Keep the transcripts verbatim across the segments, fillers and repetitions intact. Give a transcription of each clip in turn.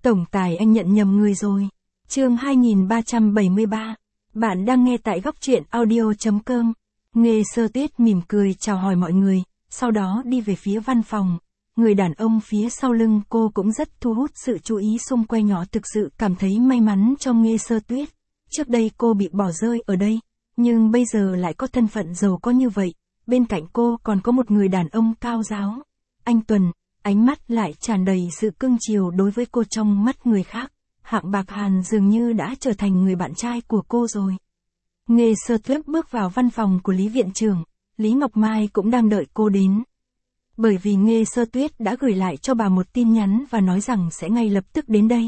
Tổng tài anh nhận nhầm người rồi. Chương hai nghìn ba trăm bảy mươi ba. Bạn đang nghe tại góc truyện audio chấm com. Nghê Sơ Tuyết mỉm cười chào hỏi mọi người, sau đó đi về phía văn phòng. Người đàn ông phía sau lưng cô cũng rất thu hút sự chú ý xung quanh, nhỏ thực sự cảm thấy may mắn cho Nghê Sơ Tuyết. Trước đây cô bị bỏ rơi ở đây, nhưng bây giờ lại có thân phận giàu có như vậy. Bên cạnh cô còn có một người đàn ông cao ráo, anh tuấn, ánh mắt lại tràn đầy sự cưng chiều đối với cô. Trong mắt người khác, Hạng Bạc Hàn dường như đã trở thành người bạn trai của cô rồi. Nghê Sơ Tuyết bước vào văn phòng của Lý viện trưởng, Lý Ngọc Mai cũng đang đợi cô đến. Bởi vì Nghê Sơ Tuyết đã gửi lại cho bà một tin nhắn và nói rằng sẽ ngay lập tức đến đây.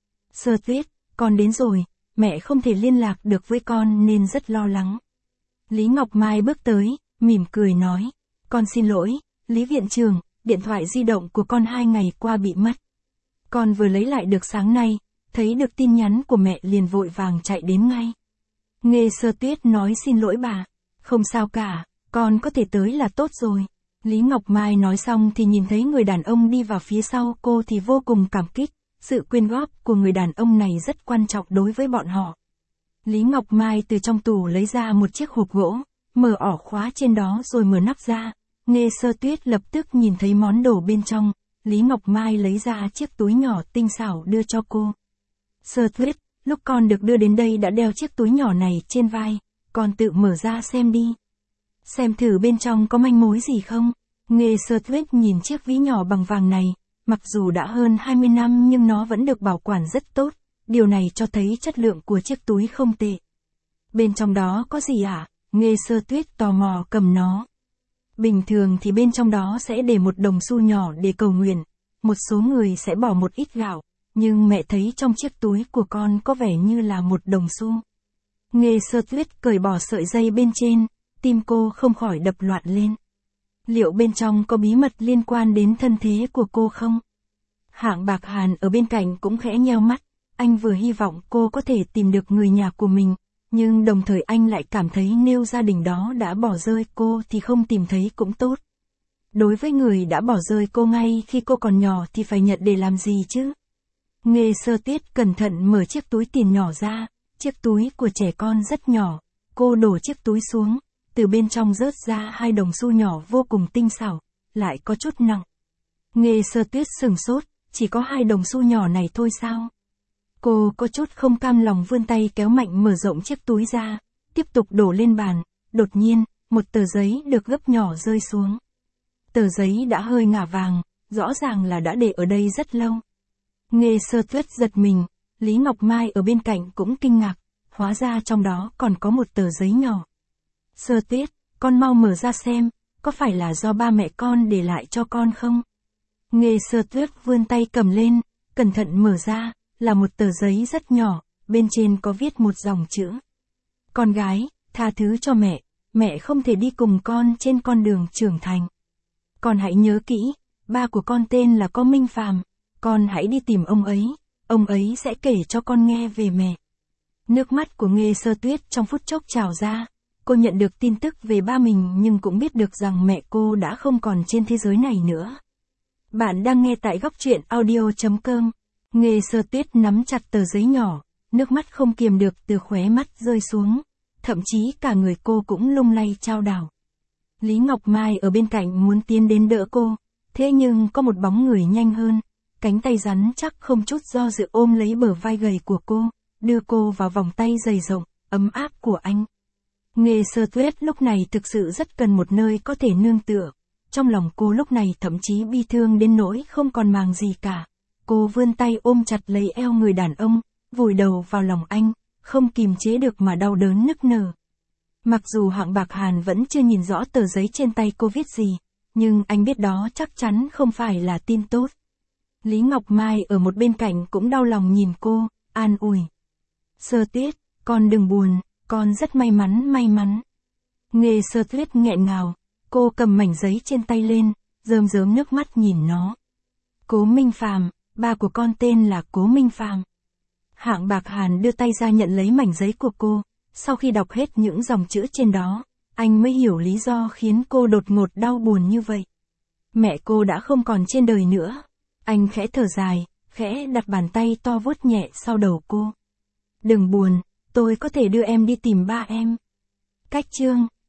Sơ Tuyết, con đến rồi, mẹ không thể liên lạc được với con nên rất lo lắng. Lý Ngọc Mai bước tới, mỉm cười nói, con xin lỗi, Lý viện trưởng, điện thoại di động của con hai ngày qua bị mất. Con vừa lấy lại được sáng nay, thấy được tin nhắn của mẹ liền vội vàng chạy đến ngay. Nghê Sơ Tuyết nói xin lỗi bà, không sao cả, con có thể tới là tốt rồi. Lý Ngọc Mai nói xong thì nhìn thấy người đàn ông đi vào phía sau cô thì vô cùng cảm kích, sự quyên góp của người đàn ông này rất quan trọng đối với bọn họ. Lý Ngọc Mai từ trong tủ lấy ra một chiếc hộp gỗ, mở ỏ khóa trên đó rồi mở nắp ra. Nghê Sơ Tuyết lập tức nhìn thấy món đồ bên trong, Lý Ngọc Mai lấy ra chiếc túi nhỏ tinh xảo đưa cho cô. Sơ Tuyết, lúc con được đưa đến đây đã đeo chiếc túi nhỏ này trên vai, con tự mở ra xem đi. Xem thử bên trong có manh mối gì không? Nghê Sơ Tuyết nhìn chiếc ví nhỏ bằng vàng này, mặc dù đã hơn hai mươi năm nhưng nó vẫn được bảo quản rất tốt, điều này cho thấy chất lượng của chiếc túi không tệ. Bên trong đó có gì ạ? À? Nghê Sơ Tuyết tò mò cầm nó. Bình thường thì bên trong đó sẽ để một đồng xu nhỏ để cầu nguyện, một số người sẽ bỏ một ít gạo, nhưng mẹ thấy trong chiếc túi của con có vẻ như là một đồng xu. Nghê Sơ Tuyết cởi bỏ sợi dây bên trên, tim cô không khỏi đập loạn lên. Liệu bên trong có bí mật liên quan đến thân thế của cô không? Hạng Bạc Hàn ở bên cạnh cũng khẽ nheo mắt, anh vừa hy vọng cô có thể tìm được người nhà của mình, nhưng đồng thời anh lại cảm thấy nếu gia đình đó đã bỏ rơi cô thì không tìm thấy cũng tốt. Đối với người đã bỏ rơi cô ngay khi cô còn nhỏ thì phải nhận để làm gì chứ? Nghê Sơ Tuyết cẩn thận mở chiếc túi tiền nhỏ ra, chiếc túi của trẻ con rất nhỏ, cô đổ chiếc túi xuống, từ bên trong rớt ra hai đồng xu nhỏ vô cùng tinh xảo, lại có chút nặng. Nghê Sơ Tuyết sửng sốt, chỉ có hai đồng xu nhỏ này thôi sao? Cô có chút không cam lòng vươn tay kéo mạnh mở rộng chiếc túi ra, tiếp tục đổ lên bàn, đột nhiên, một tờ giấy được gấp nhỏ rơi xuống. Tờ giấy đã hơi ngả vàng, rõ ràng là đã để ở đây rất lâu. Nghê Sơ Tuyết giật mình, Lý Ngọc Mai ở bên cạnh cũng kinh ngạc, hóa ra trong đó còn có một tờ giấy nhỏ. Sơ Tuyết, con mau mở ra xem, có phải là do ba mẹ con để lại cho con không? Nghê Sơ Tuyết vươn tay cầm lên, cẩn thận mở ra, là một tờ giấy rất nhỏ, bên trên có viết một dòng chữ. Con gái, tha thứ cho mẹ, mẹ không thể đi cùng con trên con đường trưởng thành. Con hãy nhớ kỹ, ba của con tên là Có Minh Phàm, con hãy đi tìm ông ấy, ông ấy sẽ kể cho con nghe về mẹ. Nước mắt của Nghê Sơ Tuyết trong phút chốc trào ra, cô nhận được tin tức về ba mình nhưng cũng biết được rằng mẹ cô đã không còn trên thế giới này nữa. Bạn đang nghe tại góc truyện audio chấm com. Nghê Sơ Tuyết nắm chặt tờ giấy nhỏ, nước mắt không kiềm được từ khóe mắt rơi xuống, thậm chí cả người cô cũng lung lay chao đảo. Lý Ngọc Mai ở bên cạnh muốn tiến đến đỡ cô, thế nhưng có một bóng người nhanh hơn, cánh tay rắn chắc không chút do dự ôm lấy bờ vai gầy của cô, đưa cô vào vòng tay dày rộng, ấm áp của anh. Nghê Sơ Tuyết lúc này thực sự rất cần một nơi có thể nương tựa, trong lòng cô lúc này thậm chí bi thương đến nỗi không còn màng gì cả. Cô vươn tay ôm chặt lấy eo người đàn ông, vùi đầu vào lòng anh, không kìm chế được mà đau đớn nức nở. Mặc dù Hạng Bạc Hàn vẫn chưa nhìn rõ tờ giấy trên tay cô viết gì, nhưng anh biết đó chắc chắn không phải là tin tốt. Lý Ngọc Mai ở một bên cạnh cũng đau lòng nhìn cô, an ủi. Sơ Tuyết, con đừng buồn, con rất may mắn may mắn. Nghê Sơ Tuyết nghẹn ngào, cô cầm mảnh giấy trên tay lên, rơm rớm nước mắt nhìn nó. Cố Minh Phàm, ba của con tên là Cố Minh Phàm. Hạng Bạc Hàn đưa tay ra nhận lấy mảnh giấy của cô, sau khi đọc hết những dòng chữ trên đó, anh mới hiểu lý do khiến cô đột ngột đau buồn như vậy. Mẹ cô đã không còn trên đời nữa. Anh khẽ thở dài, khẽ đặt bàn tay to vuốt nhẹ sau đầu cô. Đừng buồn, tôi có thể đưa em đi tìm ba em. Cách chương